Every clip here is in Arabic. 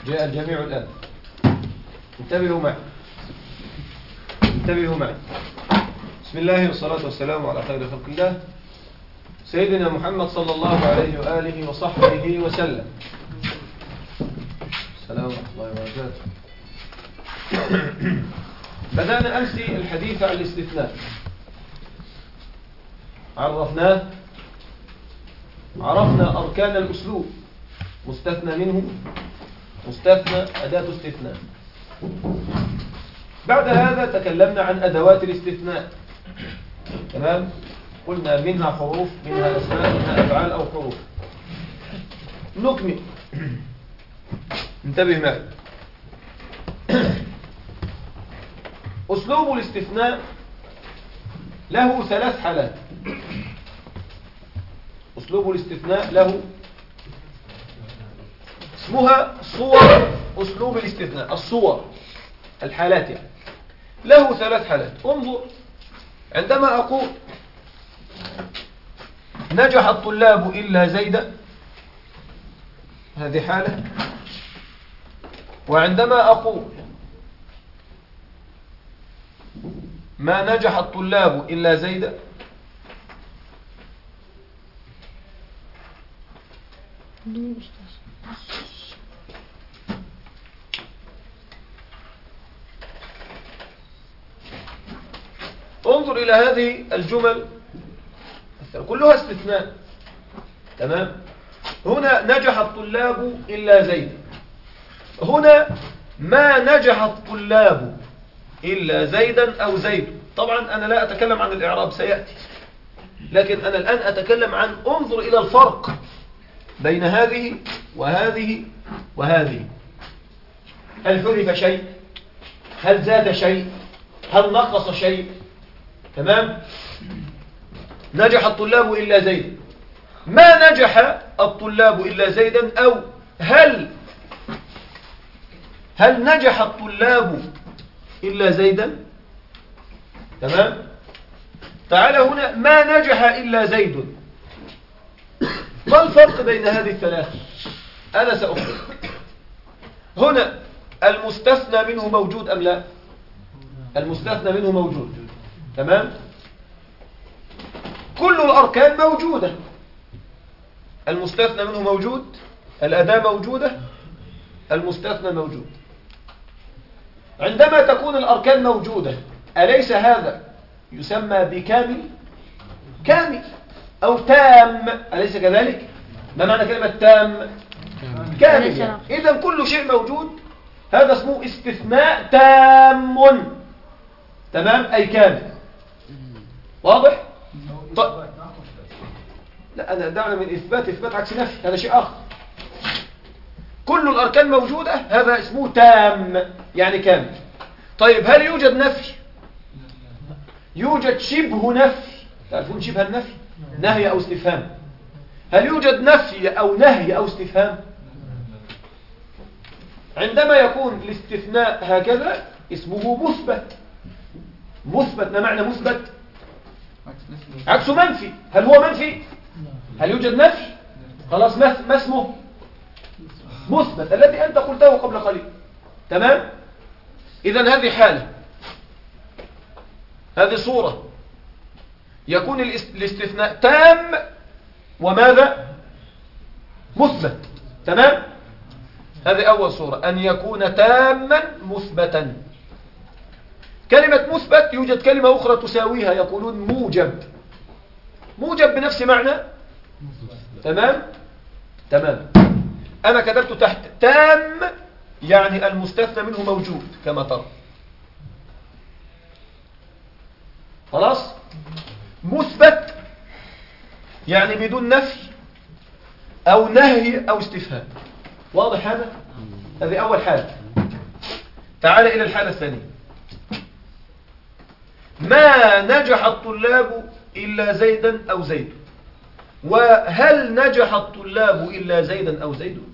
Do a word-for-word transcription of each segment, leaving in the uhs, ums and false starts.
جاء الجميع الآن. انتبهوا معي انتبهوا معي بسم الله والصلاة والسلام على خير خلق الله سيدنا محمد صلى الله عليه وآله وصحبه وسلم. السلام ورحمة الله وبركاته. بدأنا أمس الحديث عن الاستثناء، عرفناه، عرفنا أركان الأسلوب، مستثنى منه، مستثنى، أداة استثناء. بعد هذا تكلمنا عن أدوات الاستثناء، تمام؟ قلنا منها حروف، منها أسماء، منها أفعال أو حروف. نكمل. انتبه معي. أسلوب الاستثناء له ثلاث حالات. أسلوب الاستثناء له اسمها صور أسلوب الاستثناء، الصور، الحالات يعني. له ثلاث حالات. انظر، عندما أقول نجح الطلاب إلا زيدا، هذه حالة. وعندما أقول ما نجح الطلاب إلا زيدا، انظر إلى هذه الجمل كلها استثناء، تمام؟ هنا نجح الطلاب إلا زيدا، هنا ما نجح الطلاب إلا زيدا أو زيد. طبعا أنا لا أتكلم عن الإعراب، سيأتي، لكن أنا الآن أتكلم عن انظر إلى الفرق بين هذه وهذه وهذه. هل حذف شيء؟ هل زاد شيء؟ هل نقص شيء؟ تمام؟ نجح الطلاب إلا زيدا، ما نجح الطلاب إلا زيدا، أو هل هل نجح الطلاب إلا زيدا، تمام؟ تعال هنا ما نجح إلا زيد. ما الفرق بين هذه الثلاثة؟ أنا سأخبرك. هنا المستثنى منه موجود أم لا؟ المستثنى منه موجود، تمام؟ كل الأركان موجودة. المستثنى منه موجود، الأداة موجودة، المستثنى موجود. عندما تكون الأركان موجودة، أليس هذا يسمى بكامل؟ كامل أو تام، أليس كذلك؟ ما معنى كلمة تام؟ كامل يعني. إذن كل شيء موجود، هذا اسمه استثناء تام، تمام؟ أي كامل. واضح؟ طيب. لا، أنا دعنا من إثبات، إثبات عكس نفي، هذا شيء آخر. كل الأركان موجودة، هذا اسمه تام يعني كامل. طيب، هل يوجد نفي؟ يوجد شبه نفي، تعرفون شبه النفي؟ نهي أو استفهام. هل يوجد نفي أو نهي أو استفهام؟ عندما يكون الاستثناء هكذا اسمه مثبت. مثبت، ما معنى مثبت؟ عكس منفي. هل هو منفي؟ هل يوجد نفي؟ خلاص، ما اسمه؟ مثبت، الذي أنت قلته قبل قليل، تمام؟ إذن هذه حالة، هذه صورة يكون الاستثناء تام وماذا؟ مثبت، تمام؟ هذه أول صورة، أن يكون تاما مثبتا. كلمة مثبت يوجد كلمة أخرى تساويها، يقولون موجب. موجب بنفس معنى، تمام؟ تمام. أنا كتبت تحت تام يعني المستثنى منه موجود كما ترى. خلاص؟ مثبت يعني بدون نفي أو نهي أو استفهام. واضح هذا؟ هذه أول حالة. تعال إلى الحالة الثانية. ما نجح الطلاب إلا زيدا أو زيد. وهل نجح الطلاب إلا زيدا أو زيد؟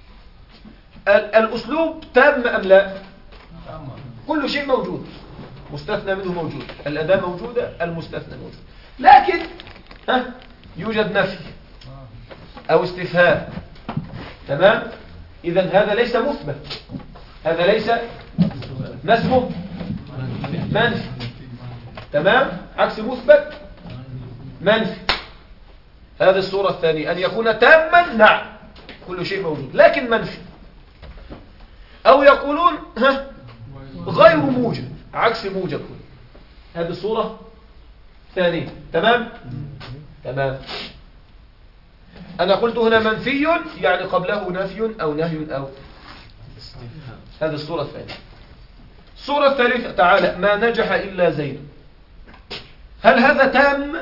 الأسلوب تام أم لا؟ كل شيء موجود، مستثنى منه موجود، الأداة موجودة، المستثنى موجود، لكن ها يوجد نفي أو استفهام، تمام؟ إذن هذا ليس مثبت، هذا ليس ما اسمه منفي. تمام؟ عكس مثبت منفي. هذه الصورة الثانية، أن يكون تاما نعم كل شيء موجود لكن منفي. أو يقولون ها غير موجب عكس موجب. هذه الصورة الثانية. تمام؟ تمام. أنا قلت هنا منفي يعني قبله نفي أو نهي أو هذه الصورة الثانية. الصورة الثالثة تعالى ما نجح إلا زيد. هل هذا تام؟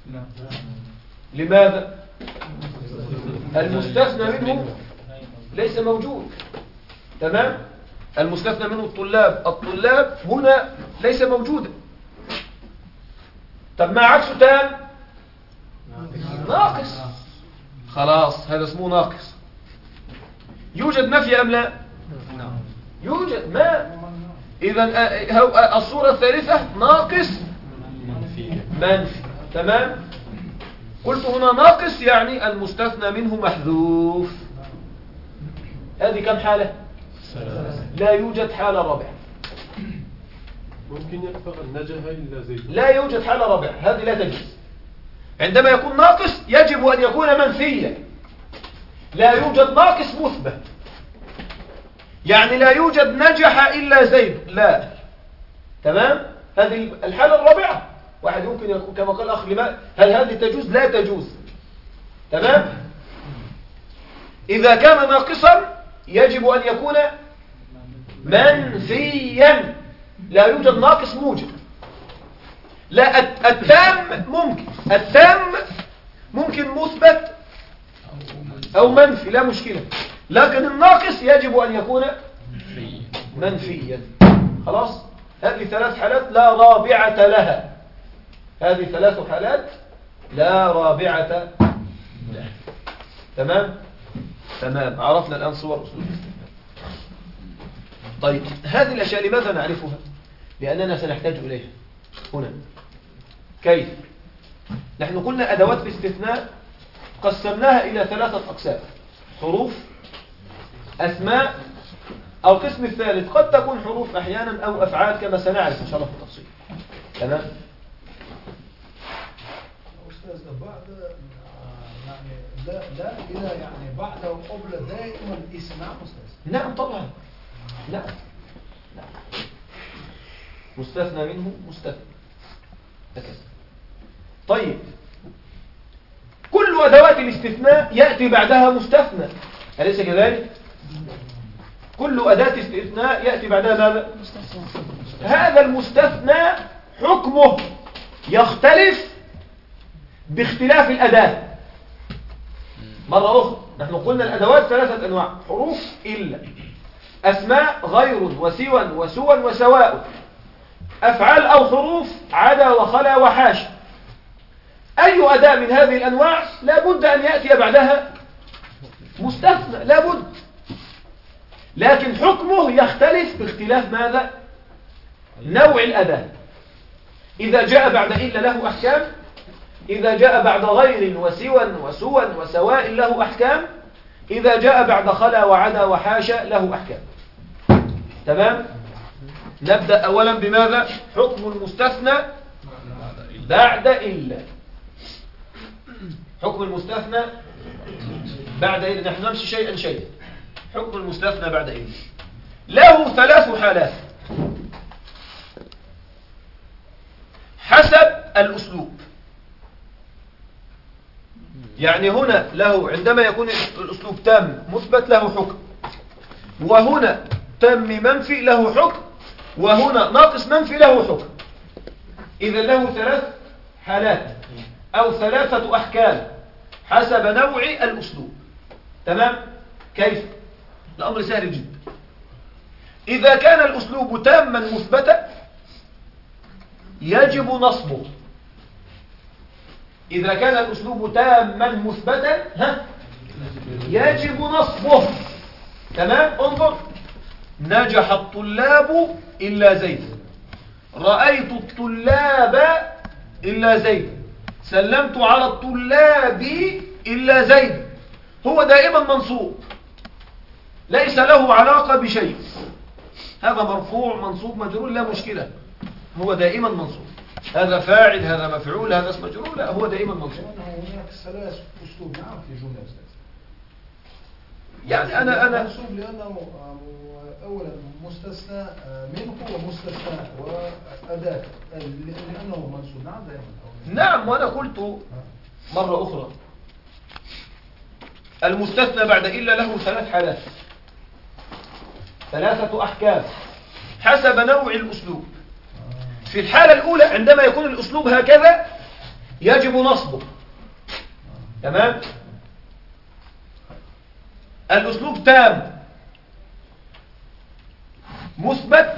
لماذا؟ المستثنى منه ليس موجود. تمام؟ المستثنى منه الطلاب، الطلاب هنا ليس موجودا. طب ما عكسه تام؟ ناقص. خلاص هذا اسمه ناقص. يوجد نفي أم لا؟ يوجد. ما إذن الصورة الثالثة ناقص منفي. تمام؟ قلت هنا ناقص يعني المستثنى منه محذوف. هذه كم حالة؟ لا يوجد حالة رابعة. ممكن يكفر النجح إلا زيد. لا يوجد حالة رابعة، هذه لا تجوز. عندما يكون ناقص يجب أن يكون منفيا. لا يوجد ناقص مثبت، يعني لا يوجد نجح إلا زيد، لا. تمام؟ هذه الحالة الرابعة. واحد يمكن يقول كما قال أخ لما هل هذه تجوز؟ لا تجوز. تمام؟ إذا كان ناقصا يجب أن يكون منفيا. لا يوجد ناقص موجب. لا التام ممكن، التام ممكن مثبت أو منفي لا مشكلة، لكن الناقص يجب أن يكون منفيا. خلاص؟ هذه ثلاث حالات لا رابعة لها. هذه ثلاث حالات لا رابعة لها. تمام؟ تمام. عرفنا الآن صور أسلوب الاستثناء. طيب هذه الأشياء لماذا نعرفها؟ لأننا سنحتاج إليها هنا. كيف؟ نحن قلنا أدوات الاستثناء قسمناها إلى ثلاثة أقسام: حروف، أسماء، أو القسم الثالث قد تكون حروف أحيانا أو أفعال كما سنعرف إن شاء الله في التفصيل. تمام؟ أستاذ بعد يعني لا لا إلى يعني بعد وقبل دائما الاسم. نعم أستاذ. نعم طبعا. نعم. نعم. مستثنى منه مستثنى. هكذا. طيب كل أدوات الاستثناء يأتي بعدها مستثنى، أليس كذلك؟ كل أداة استثناء يأتي بعدها ماذا؟ هذا المستثنى حكمه يختلف باختلاف الأداة. مرة أخرى نحن قلنا الأدوات ثلاثة أنواع: حروف إلا، أسماء غير وسوى وسوى وسواء، أفعال أو حروف عدا وخلا وحاشا. أي أداة من هذه الأنواع لابد أن يأتي بعدها مستثنى، لابد، لكن حكمه يختلف باختلاف ماذا؟ نوع الأداة. إذا جاء بعد إلا له أحكام، إذا جاء بعد غير وسوى وسوى وسواء له أحكام، إذا جاء بعد خلا وعدا وحاشا له أحكام. تمام؟ نبدأ أولا بماذا؟ حكم المستثنى بعد إلا. حكم المستثنى بعد إلا، نحن نمشي شيئا شيئا. حكم المستثنى بعد إلا له ثلاث حالات حسب الأسلوب. يعني هنا له عندما يكون الأسلوب تام مثبت له حكم، وهنا تام منفي له حكم، وهنا ناقص منفي له حكم. إذا له ثلاث حالات أو ثلاثة أحكام حسب نوع الأسلوب. تمام؟ كيف؟ الأمر سهل جدا. إذا كان الأسلوب تاما مثبتا يجب نصبه. إذا كان الأسلوب تاما مثبتا ها يجب نصبه. تمام؟ انظر: نجح الطلاب إلا زيد، رأيت الطلاب إلا زيد، سلمت على الطلاب إلا زيد. هو دائما منصوب. ليس له علاقة بشيء، هذا مرفوع منصوب مجرور لا مشكلة، هو دائما منصوب. هذا فاعل، هذا مفعول، هذا اسم مجرور، لا هو دائما منصوب. هناك ثلاث أسلوب نعم في جملة أستاذ. يعني أنا أنا منصوب لأنه أولا مستثنى منه ومستثنى وأداة لأنه منصوب نعم دائما. نعم، وأنا قلت مرة أخرى المستثنى بعد إلا له ثلاث حالات، ثلاثة أحكام حسب نوع الأسلوب. في الحالة الأولى عندما يكون الأسلوب هكذا يجب نصبه، تمام؟ الأسلوب تام مثبت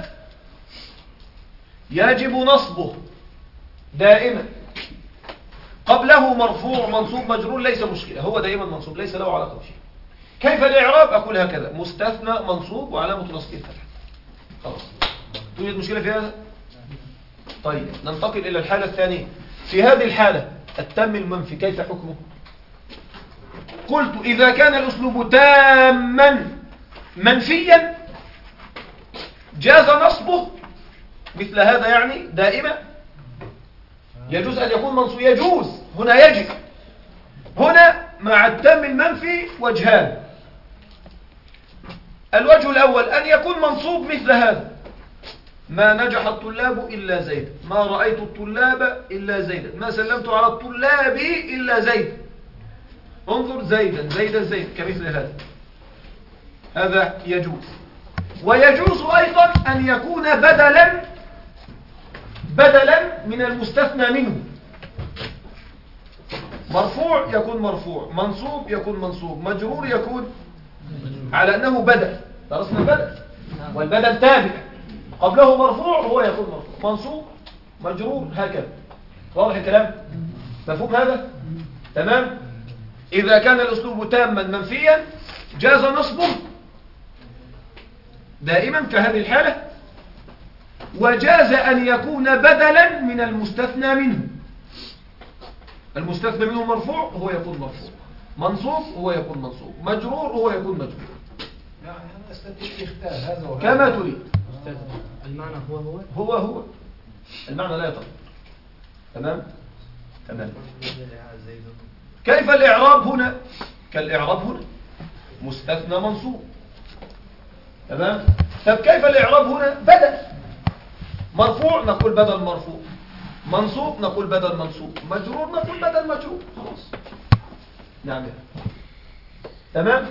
يجب نصبه دائما، قبله مرفوع منصوب مجرور ليس مشكلة، هو دائما منصوب ليس له علاقة بشيء. كيف الإعراب؟ أقول هكذا: مستثنى منصوب وعلامة نصبه الفتحة. خلاص، توجد مشكلة في هذا؟ طيب ننتقل إلى الحالة الثانية. في هذه الحالة التام المنفي كيف حكمه؟ قلت إذا كان الأسلوب تاما منفيا جاز نصبه مثل هذا، يعني دائما يجوز أن يكون منصوب، يجوز هنا يجب. هنا مع التام المنفي وجهان: الوجه الأول أن يكون منصوب مثل هذا: ما نجح الطلاب إلا زيد، ما رأيت الطلاب إلا زيدا، ما سلمت على الطلاب إلا زيد، انظر زيدا زيدا زيد، كمثل هذا. هذا يجوز. ويجوز أيضا أن يكون بدلا بدلا من المستثنى منه، مرفوع يكون مرفوع، منصوب يكون منصوب، مجرور يكون على أنه بدل. درسنا بدل، والبدل تابع قبله مرفوع وهو يكون مرفوع، منصوب مجرور هكذا. واضح الكلام؟ مفهوم هذا؟ تمام؟ إذا كان الأسلوب تاما منفيا جاز نصبه دائما كهذه الحالة، وجاز أن يكون بدلا من المستثنى منه. المستثنى منه مرفوع هو يكون مرفوع، منصوب هو يكون منصوب، مجرور هو يكون مجرور، يعني أنا أستطيع اختار هذا وهذا كما تريد. المعنى هو هو هو هو المعنى لا يتغير. تمام؟ تمام. كيف الإعراب هنا؟ كالإعراب هنا مستثنى منصوب، تمام؟ طب كيف الإعراب هنا؟ بدل. مرفوع نقول بدل مرفوع، منصوب نقول بدل منصوب، مجرور نقول بدل مجرور. خلاص. نعم. تمام؟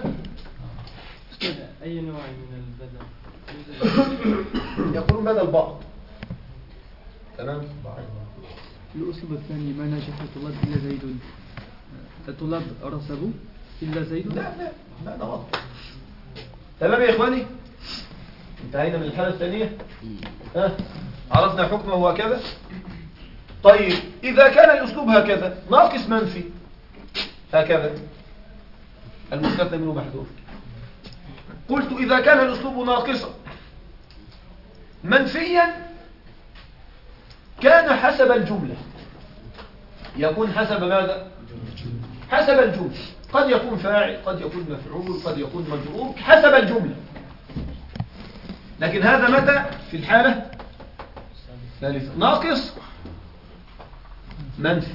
أي نوع من البدل؟ يقولون بدل بعض. تمام؟ الأسلوب الثاني: ما نجح الطلاب إلا زيد، الطلاب رسبوا إلا زيد. لا لا لا ده غلط. تمام يا إخواني؟ انتهينا من الحالة الثانية. ها؟ عرفنا حكمه هكذا. طيب إذا كان الأسلوب هكذا ناقص منفي هكذا، المستثنى منه محذوف. قلت إذا كان الأسلوب ناقصا منفيا كان حسب الجملة، يكون حسب ماذا؟ حسب الجملة. قد يكون فاعل، قد يكون مفعول، قد يكون مجرور، حسب الجملة. لكن هذا متى؟ في الحالة الثالثة، ناقص منفي،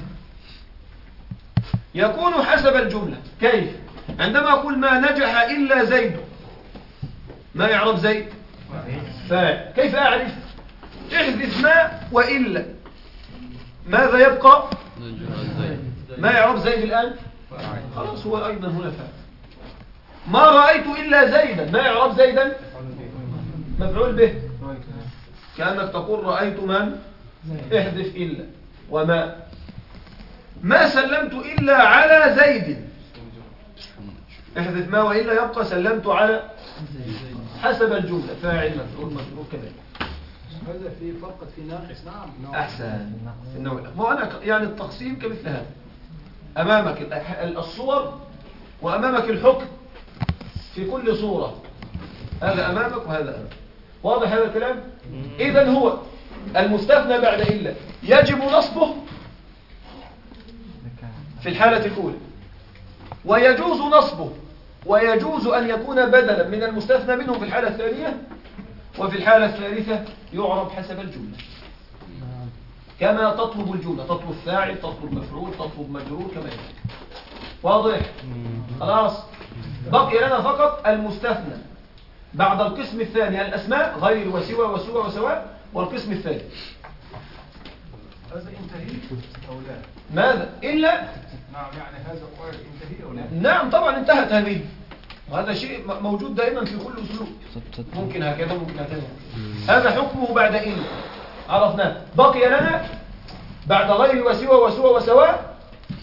يكون حسب الجملة. كيف؟ عندما أقول ما نجح إلا زيد، ما يعرف زيد؟ فاعل. كيف أعرف؟ احذف ما وإلا، ماذا يبقى؟ ما يعرف زيد الآن؟ خلاص هو أيضا هنا فاعل. ما رأيت إلا زيدا، ما يعرف زيدا؟ مفعول به، كأنك تقول رأيت من؟ احذف إلا وما. ما سلمت إلا على زيد، احذف ما وإلا يبقى سلمت على، حسب الجملة، فاعل مفعول مجرور كذلك. هذا في فقط في ناقص. نعم. أحسن. في النوع الأول. ما أنا يعني التقسيم كمثل هذا، أمامك الصور وأمامك الحكم في كل صورة، هذا أمامك وهذا أمامك. واضح هذا الكلام؟ إذن هو المستثنى بعد إلا يجب نصبه في الحالة الأولى، ويجوز نصبه ويجوز أن يكون بدلا من المستثنى منه في الحالة الثانية، وفي الحالة الثالثة يعرب حسب الجملة كما تطلب الجملة، تطلب فاعل، تطلب مفعول، تطلب مجرور كما يجب. واضح؟ خلاص. بقي لنا فقط المستثنى بعد القسم الثاني الأسماء غير وسوى وسوى وسواء، والقسم الثاني هذا انتهي أو لا؟ ماذا؟ إلا نعم، يعني هذا قول انتهي أو لا؟ نعم طبعا انتهت هذه، وهذا شيء م- موجود دائما في كل أسلوب، ممكن هكذا ممكن هكذا. هذا حكمه بعد إن عرفناه. بقي لنا بعد غير وسوى وسوى وسواء،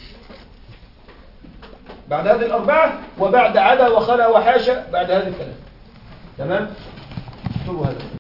بعد هذه الأربعة، وبعد عدا وخلا وحاشا بعد هذه الثلاثة. تمام؟ اكتبوا هذا.